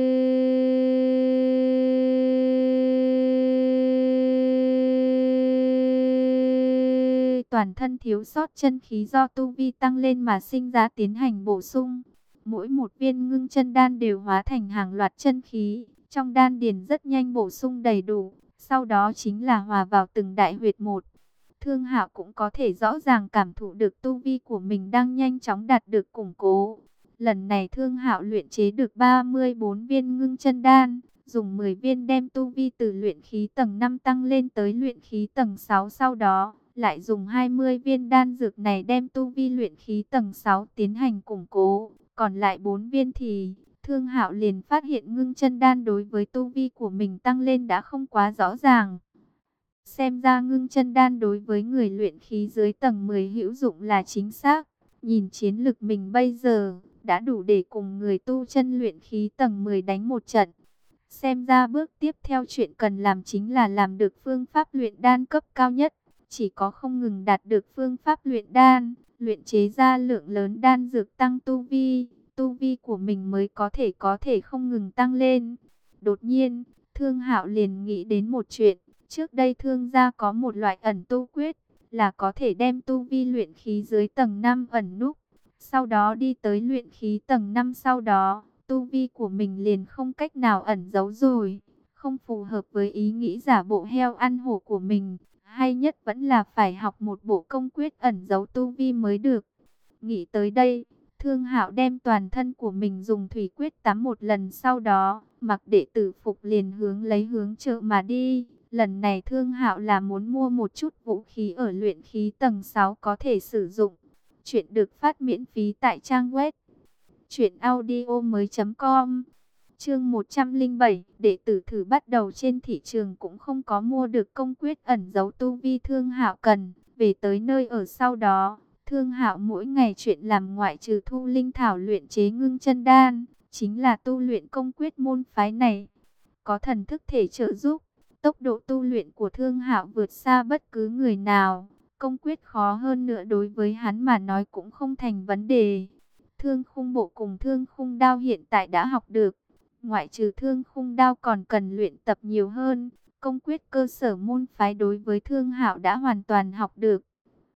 toàn thân thiếu sót chân khí do tu vi tăng lên mà sinh ra tiến hành bổ sung. Mỗi một viên ngưng chân đan đều hóa thành hàng loạt chân khí, trong đan điền rất nhanh bổ sung đầy đủ, sau đó chính là hòa vào từng đại huyệt một. Thương Hạo cũng có thể rõ ràng cảm thụ được tu vi của mình đang nhanh chóng đạt được củng cố. Lần này Thương Hạo luyện chế được 34 viên ngưng chân đan, dùng 10 viên đem tu vi từ luyện khí tầng 5 tăng lên tới luyện khí tầng 6, sau đó lại dùng 20 viên đan dược này đem tu vi luyện khí tầng 6 tiến hành củng cố. Còn lại 4 viên thì Thương Hạo liền phát hiện ngưng chân đan đối với tu vi của mình tăng lên đã không quá rõ ràng. Xem ra ngưng chân đan đối với người luyện khí dưới tầng 10 hữu dụng là chính xác. Nhìn chiến lực mình bây giờ, đã đủ để cùng người tu chân luyện khí tầng 10 đánh một trận. Xem ra bước tiếp theo chuyện cần làm chính là làm được phương pháp luyện đan cấp cao nhất. Chỉ có không ngừng đạt được phương pháp luyện đan, luyện chế ra lượng lớn đan dược tăng tu vi của mình mới có thể không ngừng tăng lên. Đột nhiên, Thương Hạo liền nghĩ đến một chuyện. Trước đây Thương gia có một loại ẩn tu quyết, là có thể đem tu vi luyện khí dưới tầng 5 ẩn núp. Sau đó đi tới luyện khí tầng 5, sau đó, tu vi của mình liền không cách nào ẩn giấu rồi. Không phù hợp với ý nghĩ giả bộ heo ăn hổ của mình. Hay nhất vẫn là phải học một bộ công quyết ẩn giấu tu vi mới được. Nghĩ tới đây, Thương Hạo đem toàn thân của mình dùng thủy quyết tắm một lần, sau đó mặc đệ tử phục liền hướng chợ mà đi. Lần này Thương Hạo là muốn mua một chút vũ khí ở luyện khí tầng 6 có thể sử dụng. Chuyện được phát miễn phí tại trang web truyệnaudiomoi.com. Chương 107, đệ tử thử bắt đầu. Trên thị trường cũng không có mua được công quyết ẩn giấu tu vi Thương Hạo cần. Về tới nơi ở sau đó, Thương Hạo mỗi ngày chuyện làm ngoại trừ thu linh thảo luyện chế ngưng chân đan, chính là tu luyện công quyết môn phái này. Có thần thức thể trợ giúp, tốc độ tu luyện của Thương Hạo vượt xa bất cứ người nào. Công quyết khó hơn nữa đối với hắn mà nói cũng không thành vấn đề. Thương khung bộ cùng thương khung đao hiện tại đã học được. Ngoại trừ thương khung đao còn cần luyện tập nhiều hơn. Công quyết cơ sở môn phái đối với Thương Hạo đã hoàn toàn học được.